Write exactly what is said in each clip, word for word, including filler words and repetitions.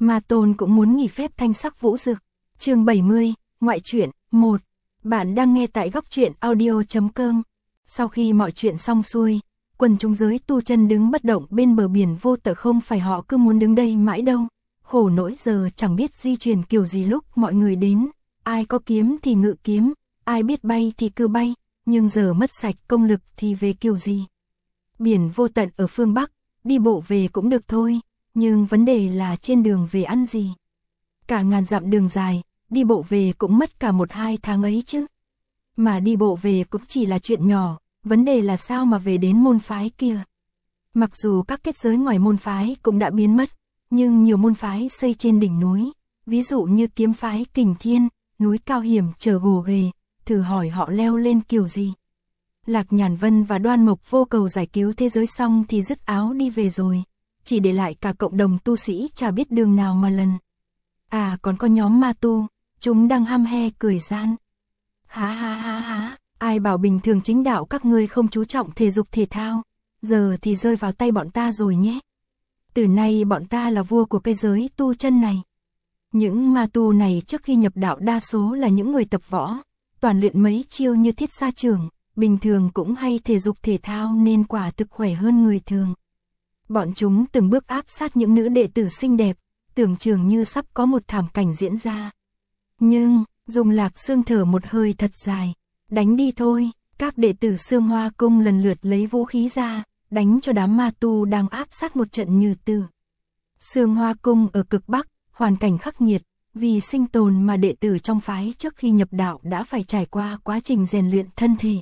Ma Tôn cũng muốn nghỉ phép thanh sắc vũ dực. Chương bảy mươi, ngoại truyện, một. Bạn đang nghe tại góc truyện audio chấm com. Sau khi mọi chuyện xong xuôi, quần chúng giới tu chân đứng bất động bên bờ biển vô tận, không phải họ cứ muốn đứng đây mãi đâu. Khổ nỗi giờ chẳng biết di chuyển kiểu gì lúc mọi người đến, ai có kiếm thì ngự kiếm, ai biết bay thì cứ bay, nhưng giờ mất sạch công lực thì về kiểu gì. Biển vô tận ở phương Bắc, đi bộ về cũng được thôi, nhưng vấn đề là trên đường về ăn gì. Cả ngàn dặm đường dài, đi bộ về cũng mất cả một hai tháng ấy chứ. Mà đi bộ về cũng chỉ là chuyện nhỏ, vấn đề là sao mà về đến môn phái kia. Mặc dù các kết giới ngoài môn phái cũng đã biến mất, nhưng nhiều môn phái xây trên đỉnh núi, ví dụ như kiếm phái Kình Thiên, núi cao hiểm trở gồ ghề, thử hỏi họ leo lên kiểu gì. Lạc Nhàn Vân và Đoan Mộc Vô Cầu giải cứu thế giới xong thì dứt áo đi về rồi, chỉ để lại cả cộng đồng tu sĩ chả biết đường nào mà lần. À còn có nhóm ma tu, chúng đang hăm he cười gian. Há há há há, ai bảo bình thường chính đạo các ngươi không chú trọng thể dục thể thao, giờ thì rơi vào tay bọn ta rồi nhé. Từ nay bọn ta là vua của cái giới tu chân này. Những ma tu này trước khi nhập đạo đa số là những người tập võ, toàn luyện mấy chiêu như thiết sa trưởng, bình thường cũng hay thể dục thể thao nên quả thực khỏe hơn người thường. Bọn chúng từng bước áp sát những nữ đệ tử xinh đẹp, tưởng chừng như sắp có một thảm cảnh diễn ra. Nhưng, Dung Lạc Sương thở một hơi thật dài, đánh đi thôi, các đệ tử Sương Hoa Cung lần lượt lấy vũ khí ra, đánh cho đám ma tu đang áp sát một trận như tử. Sương Hoa Cung ở cực Bắc, hoàn cảnh khắc nghiệt, vì sinh tồn mà đệ tử trong phái trước khi nhập đạo đã phải trải qua quá trình rèn luyện thân thể.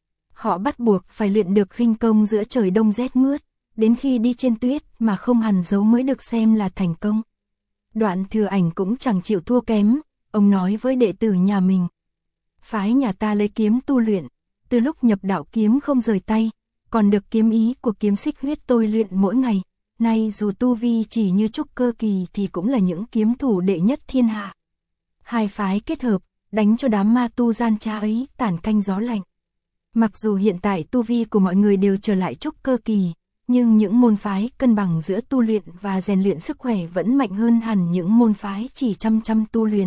Họ bắt buộc phải luyện được khinh công giữa trời đông rét mướt, đến khi đi trên tuyết mà không hằn dấu mới được xem là thành công. Đoạn Thừa Ảnh cũng chẳng chịu thua kém, ông nói với đệ tử nhà mình. Phái nhà ta lấy kiếm tu luyện, từ lúc nhập đạo kiếm không rời tay, còn được kiếm ý của kiếm xích huyết tôi luyện mỗi ngày. Nay dù tu vi chỉ như trúc cơ kỳ thì cũng là những kiếm thủ đệ nhất thiên hạ. Hai phái kết hợp, đánh cho đám ma tu gian trá ấy tản canh gió lạnh. Mặc dù hiện tại tu vi của mọi người đều trở lại trúc cơ kỳ, nhưng những môn phái cân bằng giữa tu luyện và rèn luyện sức khỏe vẫn mạnh hơn hẳn những môn phái chỉ chăm chăm tu luyện.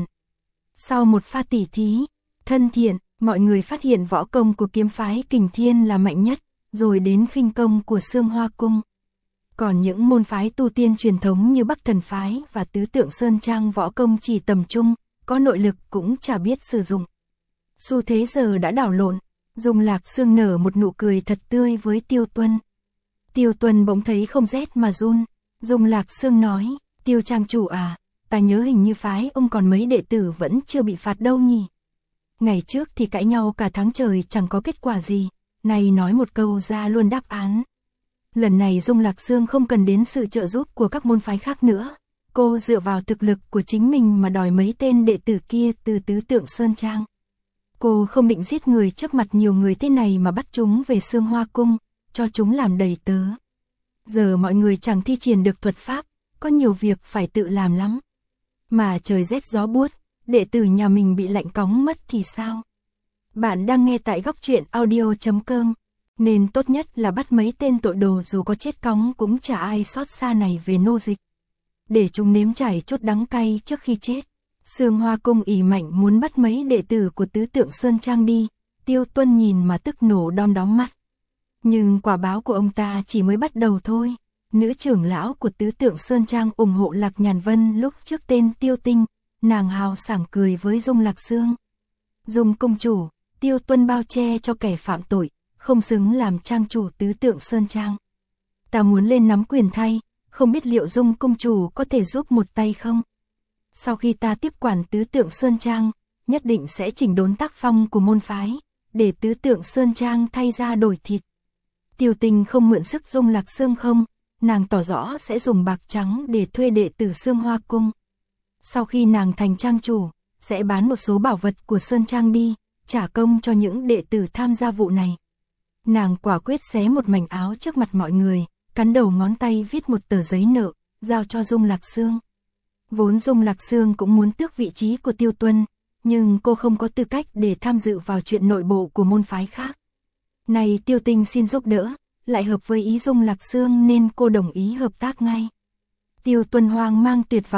Sau một pha tỉ thí, thân thiện, mọi người phát hiện võ công của kiếm phái Kình Thiên là mạnh nhất, rồi đến khinh công của Sương Hoa Cung. Còn những môn phái tu tiên truyền thống như Bắc Thần Phái và Tứ Tượng Sơn Trang võ công chỉ tầm trung, có nội lực cũng chả biết sử dụng. Xu thế giờ đã đảo lộn, Dung Lạc Sương nở một nụ cười thật tươi với Tiêu Tuân. Tiêu Tuân bỗng thấy không rét mà run. Dung Lạc Sương nói, Tiêu trang chủ à, ta nhớ hình như phái ông còn mấy đệ tử vẫn chưa bị phạt đâu nhỉ. Ngày trước thì cãi nhau cả tháng trời chẳng có kết quả gì, nay nói một câu ra luôn đáp án. Lần này Dung Lạc Sương không cần đến sự trợ giúp của các môn phái khác nữa, cô dựa vào thực lực của chính mình mà đòi mấy tên đệ tử kia từ Tứ Tượng Sơn Trang. Cô không định giết người trước mặt nhiều người thế này mà bắt chúng về Sương Hoa Cung, cho chúng làm đầy tớ. Giờ mọi người chẳng thi triển được thuật pháp, có nhiều việc phải tự làm lắm. Mà trời rét gió buốt, đệ tử nhà mình bị lạnh cóng mất thì sao? Bạn đang nghe tại góc truyện audio chấm com, nên tốt nhất là bắt mấy tên tội đồ dù có chết cóng cũng chả ai xót xa này về nô dịch. Để chúng nếm trải chút đắng cay trước khi chết. Sương Hoa Cung ỷ mạnh muốn bắt mấy đệ tử của Tứ Tượng Sơn Trang đi, Tiêu Tuân nhìn mà tức nổ đom đóm mắt. Nhưng quả báo của ông ta chỉ mới bắt đầu thôi. Nữ trưởng lão của Tứ Tượng Sơn Trang ủng hộ Lạc Nhàn Vân lúc trước tên Tiêu Tinh, nàng hào sảng cười với Dung Lạc Sương. Dung công chủ, Tiêu Tuân bao che cho kẻ phạm tội, không xứng làm trang chủ Tứ Tượng Sơn Trang. Ta muốn lên nắm quyền thay, không biết liệu Dung công chủ có thể giúp một tay không? Sau khi ta tiếp quản Tứ Tượng Sơn Trang, nhất định sẽ chỉnh đốn tác phong của môn phái, để Tứ Tượng Sơn Trang thay ra đổi thịt. Tiêu Tinh không mượn sức Dung Lạc Sương không, nàng tỏ rõ sẽ dùng bạc trắng để thuê đệ tử Sương Hoa Cung. Sau khi nàng thành trang chủ, sẽ bán một số bảo vật của Sơn Trang đi, trả công cho những đệ tử tham gia vụ này. Nàng quả quyết xé một mảnh áo trước mặt mọi người, cắn đầu ngón tay viết một tờ giấy nợ, giao cho Dung Lạc Sương. Vốn Dung Lạc Sương cũng muốn tước vị trí của Tiêu Tuân, nhưng cô không có tư cách để tham dự vào chuyện nội bộ của môn phái khác. Này Tiêu Tinh xin giúp đỡ, lại hợp với ý Dung Lạc Sương nên cô đồng ý hợp tác ngay. Tiêu Tuân hoang mang tuyệt vọng,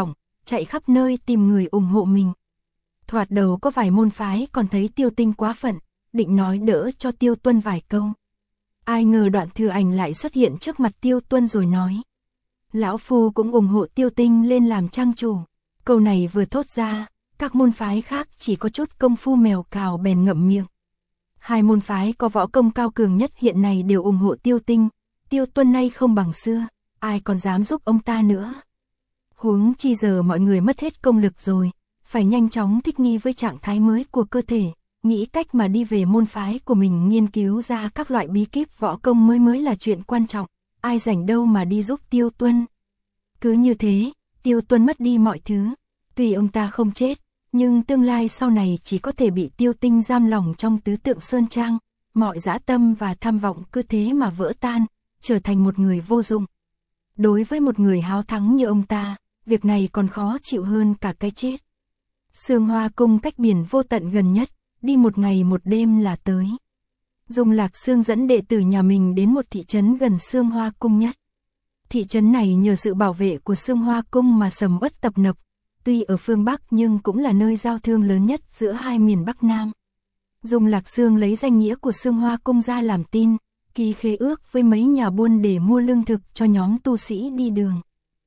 chạy khắp nơi tìm người ủng hộ mình. Thoạt đầu có vài môn phái còn thấy Tiêu Tinh quá phận, định nói đỡ cho Tiêu Tuân vài câu. Ai ngờ Đoạn Thừa Ảnh lại xuất hiện trước mặt Tiêu Tuân rồi nói: lão phu cũng ủng hộ Tiêu Tinh lên làm trang chủ. Câu này vừa thốt ra, các môn phái khác chỉ có chút công phu mèo cào bèn ngậm miệng. Hai môn phái có võ công cao cường nhất hiện nay đều ủng hộ Tiêu Tinh. Tiêu Tuân nay không bằng xưa, ai còn dám giúp ông ta nữa. Huống chi giờ mọi người mất hết công lực rồi, phải nhanh chóng thích nghi với trạng thái mới của cơ thể, nghĩ cách mà đi về môn phái của mình, nghiên cứu ra các loại bí kíp võ công mới mới là chuyện quan trọng, ai rảnh đâu mà đi giúp Tiêu Tuân. Cứ như thế, Tiêu Tuân mất đi mọi thứ, tuy ông ta không chết, nhưng tương lai sau này chỉ có thể bị Tiêu Tinh giam lỏng trong tứ tượng sơn trang, mọi dã tâm và tham vọng cứ thế mà vỡ tan, trở thành một người vô dụng. Đối với một người háo thắng như ông ta, việc này còn khó chịu hơn cả cái chết. Sương Hoa Cung cách biển vô tận gần nhất, đi một ngày một đêm là tới. Dung Lạc Sương dẫn đệ tử nhà mình đến một thị trấn gần Sương Hoa Cung nhất. Thị trấn này nhờ sự bảo vệ của Sương Hoa Cung mà sầm uất tập nập, tuy ở phương Bắc nhưng cũng là nơi giao thương lớn nhất giữa hai miền Bắc Nam. Dung Lạc Sương lấy danh nghĩa của Sương Hoa Cung ra làm tin, ký khế ước với mấy nhà buôn để mua lương thực cho nhóm tu sĩ đi đường.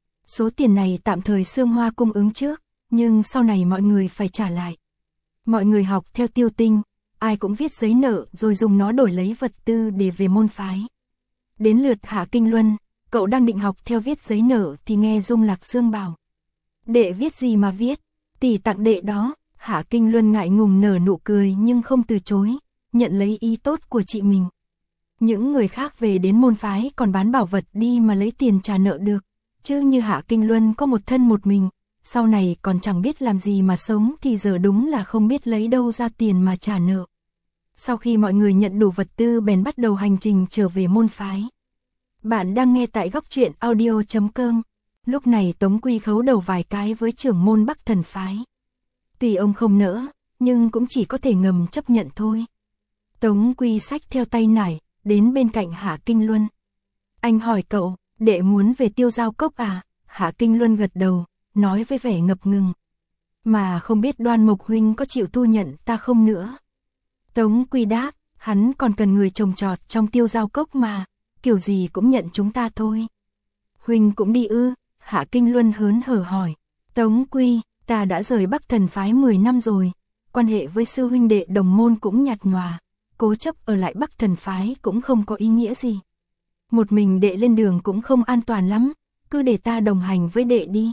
Số tiền này tạm thời Sương Hoa Cung ứng trước, nhưng sau này mọi người phải trả lại. Mọi người học theo Tiêu Tinh, ai cũng viết giấy nợ rồi dùng nó đổi lấy vật tư để về môn phái. Đến lượt Hạ Kinh Luân, cậu đang định học theo viết giấy nợ thì nghe Dung Lạc Sương bảo: đệ viết gì mà viết, tỷ tặng đệ đó. Hạ Kinh Luân ngại ngùng nở nụ cười nhưng không từ chối, nhận lấy ý tốt của chị mình. Những người khác về đến môn phái còn bán bảo vật đi mà lấy tiền trả nợ được, chứ như Hạ Kinh Luân có một thân một mình, sau này còn chẳng biết làm gì mà sống thì giờ đúng là không biết lấy đâu ra tiền mà trả nợ. Sau khi mọi người nhận đủ vật tư bèn bắt đầu hành trình trở về môn phái. Bạn đang nghe tại góc truyện audio chấm com. Lúc này Tống Quy khấu đầu vài cái với trưởng môn Bắc Thần phái. Tuy ông không nỡ, nhưng cũng chỉ có thể ngầm chấp nhận thôi. Tống Quy xách theo tay nải, đến bên cạnh Hạ Kinh Luân. Anh hỏi cậu, đệ muốn về Tiêu Giao Cốc à? Hạ Kinh Luân gật đầu, nói với vẻ ngập ngừng. Mà không biết Đoan Mộc huynh có chịu thu nhận ta không nữa? Tống Quy đáp, hắn còn cần người trồng trọt trong Tiêu Giao Cốc mà, kiểu gì cũng nhận chúng ta thôi. Huynh cũng đi ư? Hạ Kinh Luân hớn hở hỏi. Tống Quy, ta đã rời Bắc Thần phái mười năm rồi, quan hệ với sư huynh đệ đồng môn cũng nhạt nhòa, cố chấp ở lại Bắc Thần phái cũng không có ý nghĩa gì. Một mình đệ lên đường cũng không an toàn lắm, cứ để ta đồng hành với đệ đi.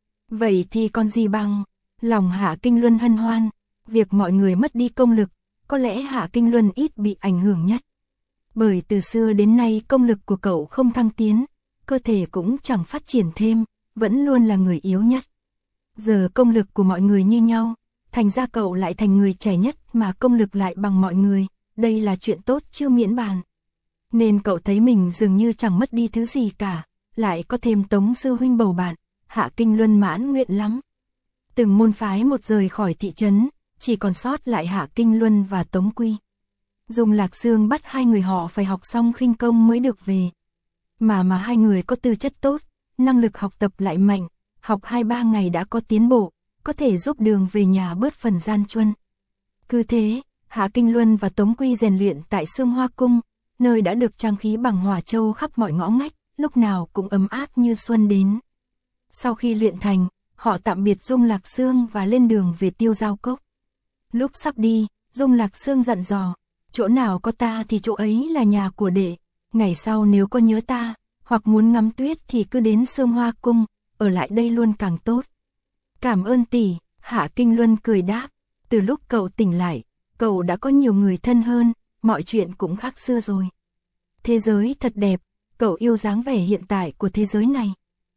Vậy thì còn gì bằng, lòng Hạ Kinh Luân hân hoan, việc mọi người mất đi công lực, có lẽ Hạ Kinh Luân ít bị ảnh hưởng nhất. Bởi từ xưa đến nay công lực của cậu không thăng tiến, cơ thể cũng chẳng phát triển thêm, vẫn luôn là người yếu nhất. Giờ công lực của mọi người như nhau, thành ra cậu lại thành người trẻ nhất mà công lực lại bằng mọi người, đây là chuyện tốt chưa miễn bàn. Nên cậu thấy mình dường như chẳng mất đi thứ gì cả, lại có thêm Tống sư huynh bầu bạn, Hạ Kinh Luân mãn nguyện lắm. Từng môn phái một rời khỏi thị trấn, chỉ còn sót lại Hạ Kinh Luân và Tống Quy. Dung Lạc Sương bắt hai người họ phải học xong khinh công mới được về. Mà mà hai người có tư chất tốt, năng lực học tập lại mạnh, học hai ba ngày đã có tiến bộ, có thể giúp đường về nhà bớt phần gian truân. Cứ thế, Hạ Kinh Luân và Tống Quy rèn luyện tại Sương Hoa Cung, nơi đã được trang khí bằng hỏa châu khắp mọi ngõ ngách, lúc nào cũng ấm áp như xuân đến. Sau khi luyện thành, họ tạm biệt Dung Lạc Sương và lên đường về Tiêu Giao Cốc. Lúc sắp đi, Dung Lạc Sương dặn dò, chỗ nào có ta thì chỗ ấy là nhà của đệ, ngày sau nếu có nhớ ta, hoặc muốn ngắm tuyết thì cứ đến Sương Hoa Cung, ở lại đây luôn càng tốt. Cảm ơn tỷ, Hạ Kinh Luân cười đáp, từ lúc cậu tỉnh lại, cậu đã có nhiều người thân hơn, mọi chuyện cũng khác xưa rồi. Thế giới thật đẹp, cậu yêu dáng vẻ hiện tại của thế giới này.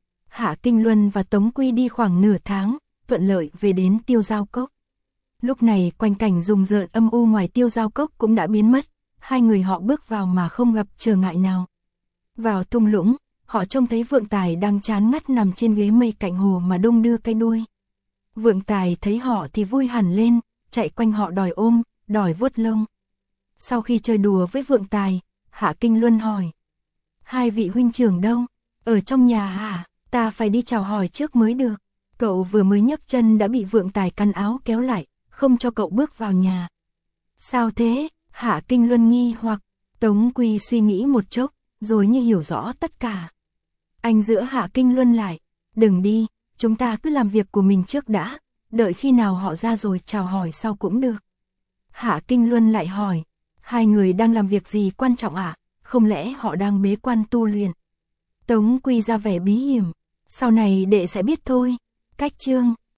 Hạ Kinh Luân và Tống Quy đi khoảng nửa tháng, thuận lợi về đến Tiêu Giao Cốc. Lúc này quanh cảnh rùng rợn âm u ngoài Tiêu Giao Cốc cũng đã biến mất, hai người họ bước vào mà không gặp trở ngại nào. Vào thung lũng, họ trông thấy Vượng Tài đang chán ngắt nằm trên ghế mây cạnh hồ mà đung đưa cái đuôi. Vượng Tài thấy họ thì vui hẳn lên, chạy quanh họ đòi ôm, đòi vuốt lông. Sau khi chơi đùa với Vượng Tài, Hạ Kinh Luân hỏi: hai vị huynh trưởng đâu? Ở trong nhà hả? Ta phải đi chào hỏi trước mới được. Cậu vừa mới nhấc chân đã bị Vượng Tài căn áo kéo lại, không cho cậu bước vào nhà. Sao thế? Hạ Kinh Luân nghi hoặc. Tống Quy suy nghĩ một chốc, rồi như hiểu rõ tất cả. Anh giữ Hạ Kinh Luân lại. Đừng đi, chúng ta cứ làm việc của mình trước đã, đợi khi nào họ ra rồi chào hỏi sau cũng được. Hạ Kinh Luân lại hỏi, hai người đang làm việc gì quan trọng ạ? À? Không lẽ họ đang bế quan tu luyện? Tống Quy ra vẻ bí hiểm, sau này đệ sẽ biết thôi. Cách chương